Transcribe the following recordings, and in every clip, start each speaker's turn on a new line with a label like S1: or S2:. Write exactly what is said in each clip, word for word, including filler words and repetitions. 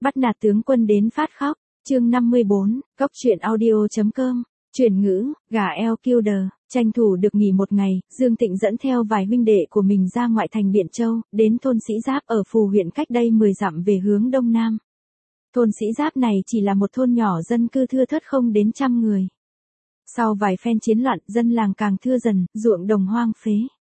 S1: Bắt nạt tướng quân đến phát khóc, chương năm mươi bốn, cốc truyện audio.com, chuyển ngữ, gà eo killer, tranh thủ được nghỉ một ngày, Dương Tịnh dẫn theo vài huynh đệ của mình ra ngoại thành Biện Châu, đến thôn Sĩ Giáp ở Phù huyện cách đây mười dặm về hướng đông nam. Thôn Sĩ Giáp này chỉ là một thôn nhỏ dân cư thưa thớt không đến trăm người. Sau vài phen chiến loạn, dân làng càng thưa dần, ruộng đồng hoang phế.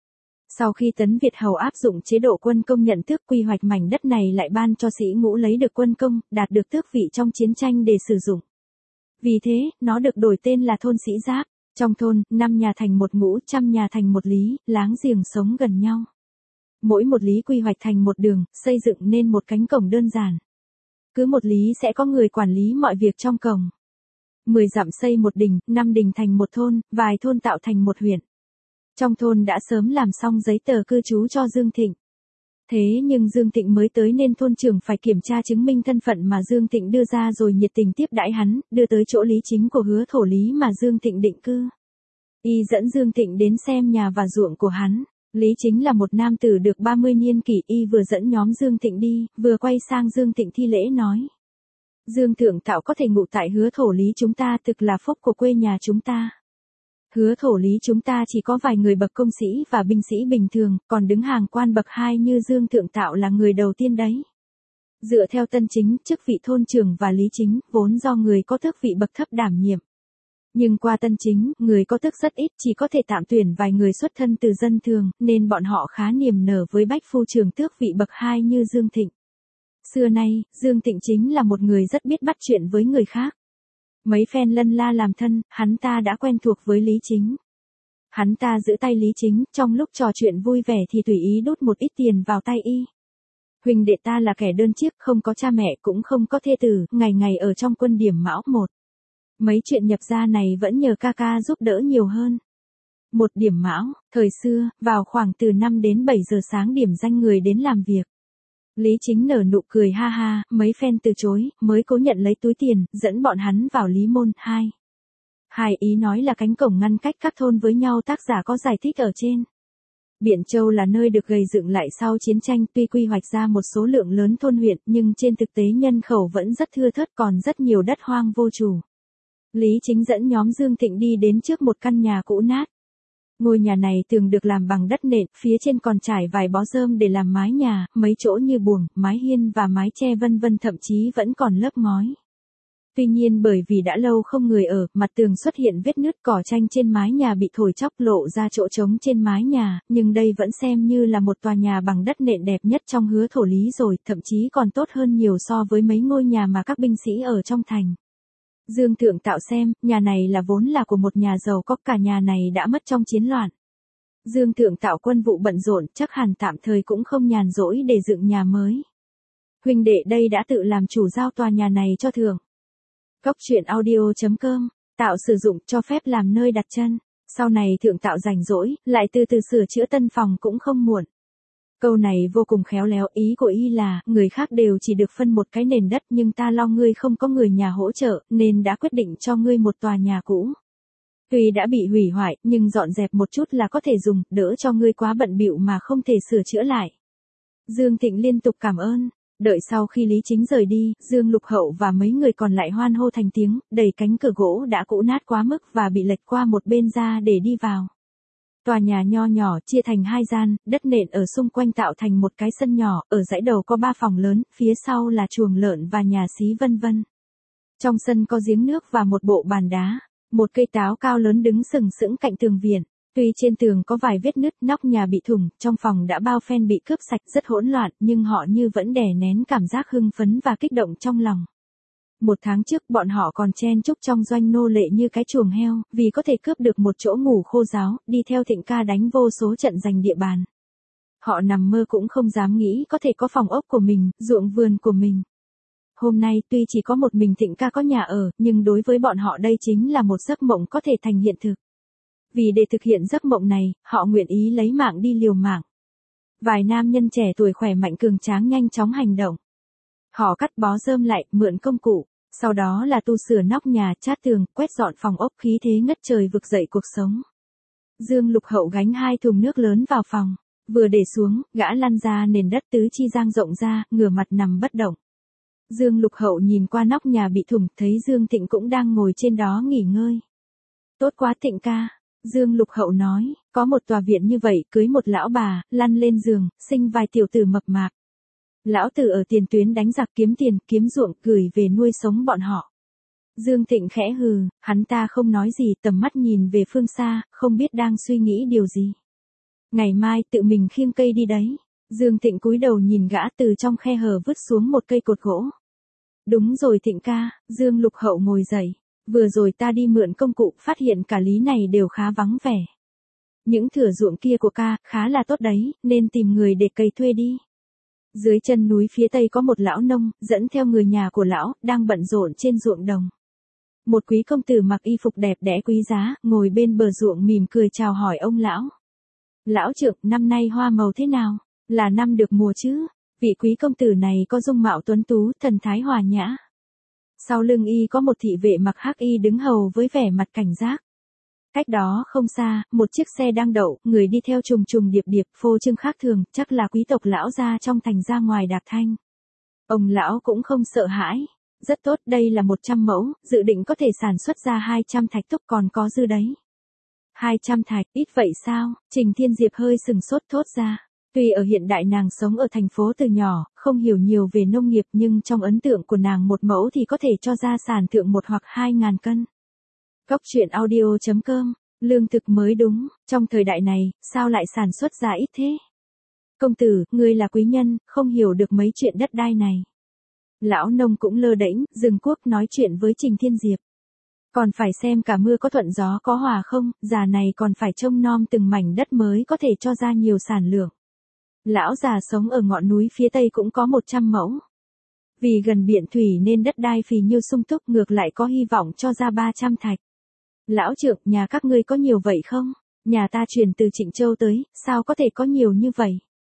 S1: Sau khi Tấn Việt Hầu áp dụng chế độ quân công nhận tước, quy hoạch mảnh đất này lại ban cho sĩ ngũ lấy được quân công, đạt được tước vị trong chiến tranh để sử dụng. Vì thế, nó được đổi tên là thôn Sĩ Giáp. Trong thôn, năm nhà thành một ngũ, trăm nhà thành một lý, láng giềng sống gần nhau. Mỗi một lý quy hoạch thành một đường, xây dựng nên một cánh cổng đơn giản. Cứ một lý sẽ có người quản lý mọi việc trong cổng. Mười dặm xây một đình, năm đình thành một thôn, vài thôn tạo thành một huyện. Trong thôn đã sớm làm xong giấy tờ cư trú cho Dương Thịnh. Thế nhưng Dương Thịnh mới tới nên thôn trưởng phải kiểm tra chứng minh thân phận mà Dương Thịnh đưa ra rồi nhiệt tình tiếp đãi hắn, đưa tới chỗ Lý Chính của Hứa Thổ Lý mà Dương Thịnh định cư. Y dẫn Dương Thịnh đến xem nhà và ruộng của hắn. Lý Chính là một nam tử được ba mươi niên kỷ, y vừa dẫn nhóm Dương Thịnh đi, vừa quay sang Dương Thịnh thi lễ nói: Dương thượng tạo có thể ngụ tại Hứa Thổ Lý chúng ta, thực là phúc của quê nhà chúng ta. Hứa Thổ Lý chúng ta chỉ có vài người bậc công sĩ và binh sĩ bình thường, còn đứng hàng quan bậc hai như Dương thượng tạo là người đầu tiên đấy. Dựa theo Tân Chính, chức vị thôn trưởng và Lý Chính, vốn do người có tước vị bậc thấp đảm nhiệm. Nhưng qua Tân Chính, người có tước rất ít, chỉ có thể tạm tuyển vài người xuất thân từ dân thường, nên bọn họ khá niềm nở với bách phu trưởng tước vị bậc hai như Dương Thịnh. Xưa nay, Dương Thịnh chính là một người rất biết bắt chuyện với người khác. Mấy phen lân la làm thân, hắn ta đã quen thuộc với Lý Chính. Hắn ta giữ tay Lý Chính, trong lúc trò chuyện vui vẻ thì tùy ý đút một ít tiền vào tay y. Huynh đệ ta là kẻ đơn chiếc, không có cha mẹ cũng không có thê tử, ngày ngày ở trong quân điểm mão một. Mấy chuyện nhập gia này vẫn nhờ ca ca giúp đỡ nhiều hơn. Một điểm mão, thời xưa, vào khoảng từ năm đến bảy giờ sáng điểm danh người đến làm việc. Lý Chính nở nụ cười ha ha, mấy phen từ chối, mới cố nhận lấy túi tiền, dẫn bọn hắn vào Lý Môn. Hai. Hai ý nói là cánh cổng ngăn cách các thôn với nhau, tác giả có giải thích ở trên. Biện Châu là nơi được gầy dựng lại sau chiến tranh, tuy quy hoạch ra một số lượng lớn thôn huyện, nhưng trên thực tế nhân khẩu vẫn rất thưa thớt, còn rất nhiều đất hoang vô chủ. Lý Chính dẫn nhóm Dương Thịnh đi đến trước một căn nhà cũ nát. Ngôi nhà này tường được làm bằng đất nện, phía trên còn trải vài bó rơm để làm mái nhà, mấy chỗ như buồng, mái hiên và mái che vân vân, thậm chí vẫn còn lớp ngói. Tuy nhiên bởi vì đã lâu không người ở, mặt tường xuất hiện vết nứt, cỏ tranh trên mái nhà bị thổi chóc lộ ra chỗ trống trên mái nhà, nhưng đây vẫn xem như là một tòa nhà bằng đất nện đẹp nhất trong Hứa Thổ Lý rồi, thậm chí còn tốt hơn nhiều so với mấy ngôi nhà mà các binh sĩ ở trong thành. Dương thượng tạo xem, nhà này là vốn là của một nhà giàu có, cả nhà này đã mất trong chiến loạn. Dương thượng tạo quân vụ bận rộn, chắc hẳn tạm thời cũng không nhàn rỗi để dựng nhà mới. Huynh đệ đây đã tự làm chủ giao tòa nhà này cho thượng. Cốc truyện audio.com, tạo sử dụng cho phép làm nơi đặt chân. Sau này thượng tạo rảnh rỗi, lại từ từ sửa chữa tân phòng cũng không muộn. Câu này vô cùng khéo léo, ý của y là, người khác đều chỉ được phân một cái nền đất nhưng ta lo ngươi không có người nhà hỗ trợ, nên đã quyết định cho ngươi một tòa nhà cũ. Tuy đã bị hủy hoại, nhưng dọn dẹp một chút là có thể dùng, đỡ cho ngươi quá bận bịu mà không thể sửa chữa lại. Dương Thịnh liên tục cảm ơn. Đợi sau khi Lý Chính rời đi, Dương Lục Hậu và mấy người còn lại hoan hô thành tiếng, đẩy cánh cửa gỗ đã cũ nát quá mức và bị lệch qua một bên ra để đi vào. Tòa nhà nho nhỏ chia thành hai gian, đất nện ở xung quanh tạo thành một cái sân nhỏ, ở dãy đầu có ba phòng lớn, phía sau là chuồng lợn và nhà xí vân vân. Trong sân có giếng nước và một bộ bàn đá, một cây táo cao lớn đứng sừng sững cạnh tường viện. Tuy trên tường có vài vết nứt, nóc nhà bị thủng, trong phòng đã bao phen bị cướp sạch, rất hỗn loạn, nhưng họ như vẫn đè nén cảm giác hưng phấn và kích động trong lòng. Một tháng trước bọn họ còn chen chúc trong doanh nô lệ như cái chuồng heo, vì có thể cướp được một chỗ ngủ khô ráo, đi theo Thịnh ca đánh vô số trận giành địa bàn. Họ nằm mơ cũng không dám nghĩ có thể có phòng ốc của mình, ruộng vườn của mình. Hôm nay tuy chỉ có một mình Thịnh ca có nhà ở, nhưng đối với bọn họ đây chính là một giấc mộng có thể thành hiện thực. Vì để thực hiện giấc mộng này, họ nguyện ý lấy mạng đi liều mạng. Vài nam nhân trẻ tuổi khỏe mạnh cường tráng nhanh chóng hành động. Họ cắt bó rơm lại, mượn công cụ, sau đó là tu sửa nóc nhà, chát tường, quét dọn phòng ốc, khí thế ngất trời vực dậy cuộc sống. Dương Lục Hậu gánh hai thùng nước lớn vào phòng, vừa để xuống, gã lăn ra nền đất tứ chi dang rộng ra, ngửa mặt nằm bất động. Dương Lục Hậu nhìn qua nóc nhà bị thủng, thấy Dương Thịnh cũng đang ngồi trên đó nghỉ ngơi. Tốt quá Thịnh ca. Dương Lục Hậu nói, có một tòa viện như vậy, cưới một lão bà, lăn lên giường, sinh vài tiểu tử mập mạp. Lão tử ở tiền tuyến đánh giặc kiếm tiền, kiếm ruộng, gửi về nuôi sống bọn họ. Dương Thịnh khẽ hừ, hắn ta không nói gì, tầm mắt nhìn về phương xa, không biết đang suy nghĩ điều gì. Ngày mai tự mình khiêng cây đi đấy. Dương Thịnh cúi đầu nhìn gã từ trong khe hở vứt xuống một cây cột gỗ. Đúng rồi Thịnh ca, Dương Lục Hậu ngồi dậy. Vừa rồi ta đi mượn công cụ, phát hiện cả lý này đều khá vắng vẻ. Những thửa ruộng kia của ca, khá là tốt đấy, nên tìm người để cày thuê đi. Dưới chân núi phía tây có một lão nông, dẫn theo người nhà của lão, đang bận rộn trên ruộng đồng. Một quý công tử mặc y phục đẹp đẽ quý giá, ngồi bên bờ ruộng mỉm cười chào hỏi ông lão. Lão trưởng, năm nay hoa màu thế nào? Là năm được mùa chứ? Vị quý công tử này có dung mạo tuấn tú, thần thái hòa nhã. Sau lưng y có một thị vệ mặc hắc y đứng hầu với vẻ mặt cảnh giác. Cách đó không xa, một chiếc xe đang đậu, người đi theo trùng trùng điệp điệp, phô trương khác thường, chắc là quý tộc lão gia trong thành ra ngoài đạp thanh. Ông lão cũng không sợ hãi. Rất tốt, đây là một trăm mẫu, dự định có thể sản xuất ra hai trăm thạch túc còn có dư đấy. hai trăm thạch, ít vậy sao? Trình Thiên Diệp hơi sừng sốt thốt ra. Tuy ở hiện đại nàng sống ở thành phố từ nhỏ, không hiểu nhiều về nông nghiệp nhưng trong ấn tượng của nàng một mẫu thì có thể cho ra sản thượng một hoặc hai ngàn cân. Cóc truyện audio chấm com, lương thực mới đúng, trong thời đại này, sao lại sản xuất ra ít thế? Công tử, ngươi là quý nhân, không hiểu được mấy chuyện đất đai này. Lão nông cũng lơ đễnh, dừng cuốc nói chuyện với Trình Thiên Diệp. Còn phải xem cả mưa có thuận gió có hòa không, già này còn phải trông nom từng mảnh đất mới có thể cho ra nhiều sản lượng. Lão già sống ở ngọn núi phía tây cũng có một trăm mẫu. Vì gần biển thủy nên đất đai phì nhiêu sung túc, ngược lại có hy vọng cho ra ba trăm thạch. Lão trưởng, nhà các ngươi có nhiều vậy không? Nhà ta chuyển từ Trịnh Châu tới, sao có thể có nhiều như vậy?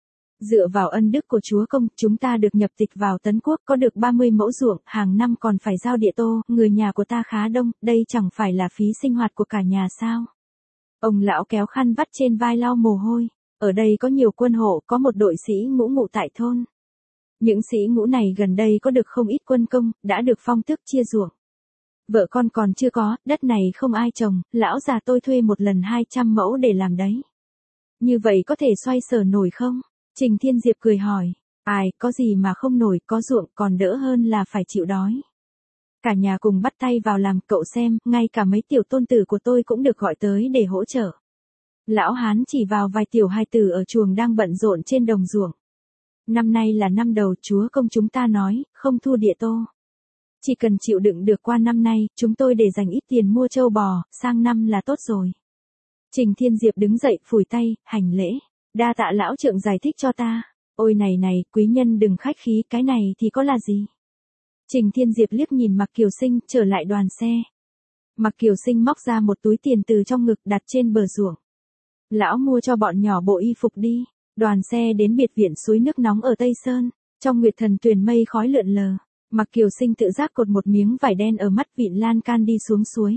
S1: Dựa vào ân đức của chúa công, chúng ta được nhập tịch vào Tấn Quốc, có được ba mươi mẫu ruộng, hàng năm còn phải giao địa tô, người nhà của ta khá đông, đây chẳng phải là phí sinh hoạt của cả nhà sao? Ông lão kéo khăn vắt trên vai lau mồ hôi. Ở đây có nhiều quân hộ, có một đội sĩ ngũ ngụ tại thôn. Những sĩ ngũ này gần đây có được không ít quân công, đã được phong tước chia ruộng. Vợ con còn chưa có, đất này không ai trồng, lão già tôi thuê một lần hai trăm mẫu để làm đấy. Như vậy có thể xoay sở nổi không? Trình Thiên Diệp cười hỏi. Ai, có gì mà không nổi, có ruộng còn đỡ hơn là phải chịu đói. Cả nhà cùng bắt tay vào làm, cậu xem, ngay cả mấy tiểu tôn tử của tôi cũng được gọi tới để hỗ trợ. Lão hán chỉ vào vài tiểu hài tử ở chuồng đang bận rộn trên đồng ruộng. Năm nay là năm đầu, chúa công chúng ta nói, không thua địa tô. Chỉ cần chịu đựng được qua năm nay, chúng tôi để dành ít tiền mua trâu bò, sang năm là tốt rồi. Trình Thiên Diệp đứng dậy, phủi tay, hành lễ. Đa tạ lão trượng giải thích cho ta. Ôi này này, quý nhân đừng khách khí, cái này thì có là gì? Trình Thiên Diệp liếc nhìn Mạc Kiều Sinh, trở lại đoàn xe. Mạc Kiều Sinh móc ra một túi tiền từ trong ngực đặt trên bờ ruộng. Lão mua cho bọn nhỏ bộ y phục đi. Đoàn xe đến biệt viện suối nước nóng ở Tây Sơn. Trong nguyệt thần tuyền mây khói lượn lờ. Mạc Kiều Sinh tự giác cột một miếng vải đen ở mắt vịn lan can đi xuống suối.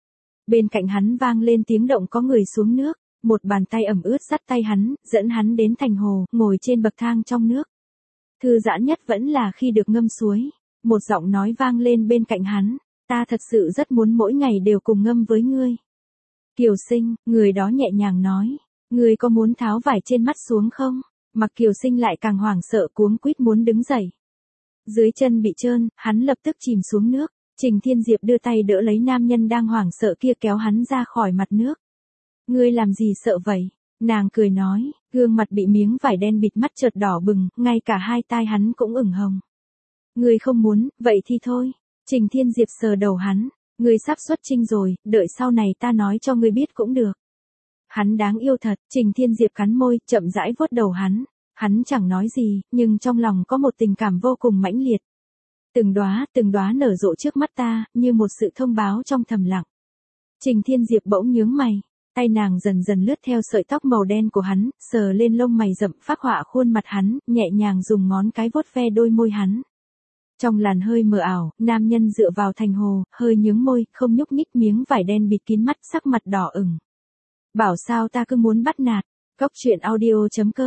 S1: Bên cạnh hắn vang lên tiếng động có người xuống nước. Một bàn tay ẩm ướt dắt tay hắn, dẫn hắn đến thành hồ, ngồi trên bậc thang trong nước. Thư giãn nhất vẫn là khi được ngâm suối. Một giọng nói vang lên bên cạnh hắn. Ta thật sự rất muốn mỗi ngày đều cùng ngâm với ngươi. Kiều Sinh, người đó nhẹ nhàng nói. Ngươi có muốn tháo vải trên mắt xuống không? Mặc Kiều Sinh lại càng hoảng sợ cuống quýt muốn đứng dậy. Dưới chân bị trơn, hắn lập tức chìm xuống nước. Trình Thiên Diệp đưa tay đỡ lấy nam nhân đang hoảng sợ kia kéo hắn ra khỏi mặt nước. Ngươi làm gì sợ vậy? Nàng cười nói, gương mặt bị miếng vải đen bịt mắt chợt đỏ bừng, ngay cả hai tai hắn cũng ửng hồng. Ngươi không muốn, vậy thì thôi. Trình Thiên Diệp sờ đầu hắn, ngươi sắp xuất chinh rồi, đợi sau này ta nói cho ngươi biết cũng được. Hắn đáng yêu thật, Trình Thiên Diệp cắn môi, chậm rãi vuốt đầu hắn. Hắn chẳng nói gì, nhưng trong lòng có một tình cảm vô cùng mãnh liệt. Từng đóa, từng đóa nở rộ trước mắt ta, như một sự thông báo trong thầm lặng. Trình Thiên Diệp bỗng nhướng mày. Tay nàng dần dần lướt theo sợi tóc màu đen của hắn, sờ lên lông mày rậm, phác họa khuôn mặt hắn, nhẹ nhàng dùng ngón cái vuốt ve đôi môi hắn. Trong làn hơi mờ ảo, nam nhân dựa vào thành hồ, hơi nhướng môi, không nhúc nhích, miếng vải đen bịt kín mắt, sắc mặt đỏ ửng. Bảo sao ta cứ muốn bắt nạt. Cóc truyện audio chấm com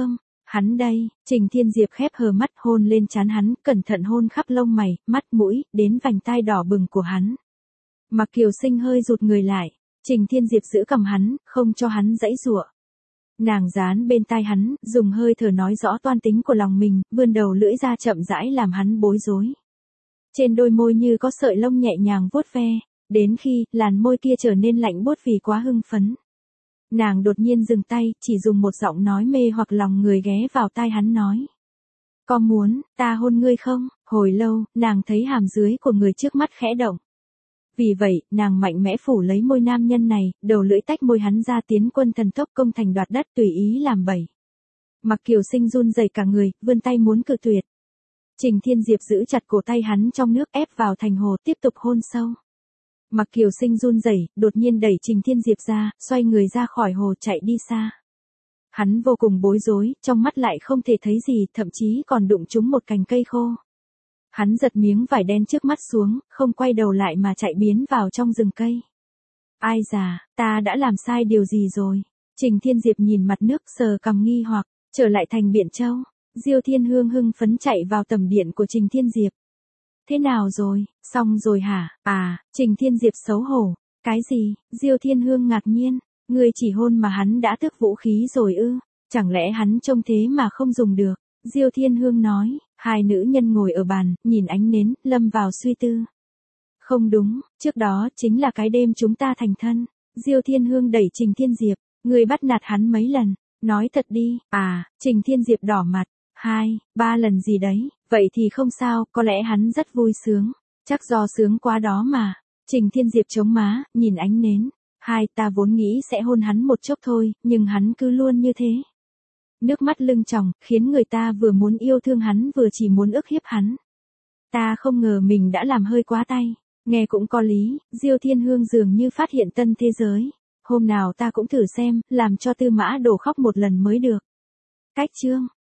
S1: Hắn đây, Trình Thiên Diệp khép hờ mắt hôn lên trán hắn, cẩn thận hôn khắp lông mày, mắt mũi, đến vành tai đỏ bừng của hắn. Mạc Kiều Sinh hơi rụt người lại, Trình Thiên Diệp giữ cầm hắn, không cho hắn giãy giụa. Nàng dán bên tai hắn, dùng hơi thở nói rõ toan tính của lòng mình, vươn đầu lưỡi ra chậm rãi làm hắn bối rối. Trên đôi môi như có sợi lông nhẹ nhàng vuốt ve, đến khi làn môi kia trở nên lạnh buốt vì quá hưng phấn. Nàng đột nhiên dừng tay, chỉ dùng một giọng nói mê hoặc lòng người ghé vào tai hắn nói. Có muốn, ta hôn ngươi không? Hồi lâu, nàng thấy hàm dưới của người trước mắt khẽ động. Vì vậy, nàng mạnh mẽ phủ lấy môi nam nhân này, đầu lưỡi tách môi hắn ra tiến quân thần tốc công thành đoạt đất tùy ý làm bẩy. Mạc Kiều Sinh run rẩy cả người, vươn tay muốn cự tuyệt. Trình Thiên Diệp giữ chặt cổ tay hắn trong nước ép vào thành hồ tiếp tục hôn sâu. Mạc Kiều Sinh run rẩy, đột nhiên đẩy Trình Thiên Diệp ra, xoay người ra khỏi hồ chạy đi xa. Hắn vô cùng bối rối, trong mắt lại không thể thấy gì, thậm chí còn đụng trúng một cành cây khô. Hắn giật miếng vải đen trước mắt xuống, không quay đầu lại mà chạy biến vào trong rừng cây. Ai già, ta đã làm sai điều gì rồi? Trình Thiên Diệp nhìn mặt nước sờ cằm nghi hoặc, trở lại thành Biện Châu. Diêu Thiên Hương hưng phấn chạy vào tầm điện của Trình Thiên Diệp. Thế nào rồi, xong rồi hả? À, Trình Thiên Diệp xấu hổ. Cái gì? Diêu Thiên Hương ngạc nhiên. Ngươi chỉ hôn mà hắn đã tước vũ khí rồi ư? Chẳng lẽ hắn trông thế mà không dùng được? Diêu Thiên Hương nói. Hai nữ nhân ngồi ở bàn, nhìn ánh nến, lâm vào suy tư. Không đúng, trước đó chính là cái đêm chúng ta thành thân. Diêu Thiên Hương đẩy Trình Thiên Diệp. Ngươi bắt nạt hắn mấy lần? Nói thật đi. À, Trình Thiên Diệp đỏ mặt. Hai, ba lần gì đấy, vậy thì không sao, có lẽ hắn rất vui sướng. Chắc do sướng quá đó mà. Trình Thiên Diệp chống má, nhìn ánh nến. Hai, ta vốn nghĩ sẽ hôn hắn một chốc thôi, nhưng hắn cứ luôn như thế. Nước mắt lưng tròng, khiến người ta vừa muốn yêu thương hắn vừa chỉ muốn ức hiếp hắn. Ta không ngờ mình đã làm hơi quá tay. Nghe cũng có lý, Diêu Thiên Hương dường như phát hiện tân thế giới. Hôm nào ta cũng thử xem, làm cho Tư Mã Đồ khóc một lần mới được. Cách chương